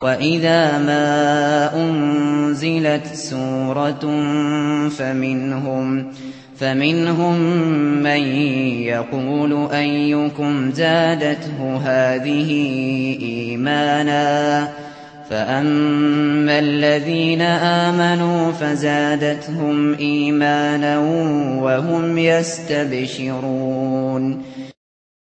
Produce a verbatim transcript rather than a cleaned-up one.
وَإِذَا مَا أُنزِلَتْ سُورَةٌ فَمِنْهُم فَمِنْهُم مَّن يَقُولُ أَيُّكُمْ زَادَتْهُ هَٰذِهِ إِيمَانًا ۖ فَأَمَّا الَّذِينَ آمَنُوا فَزَادَتْهُمْ إِيمَانًا وَهُمْ يَسْتَبْشِرُونَ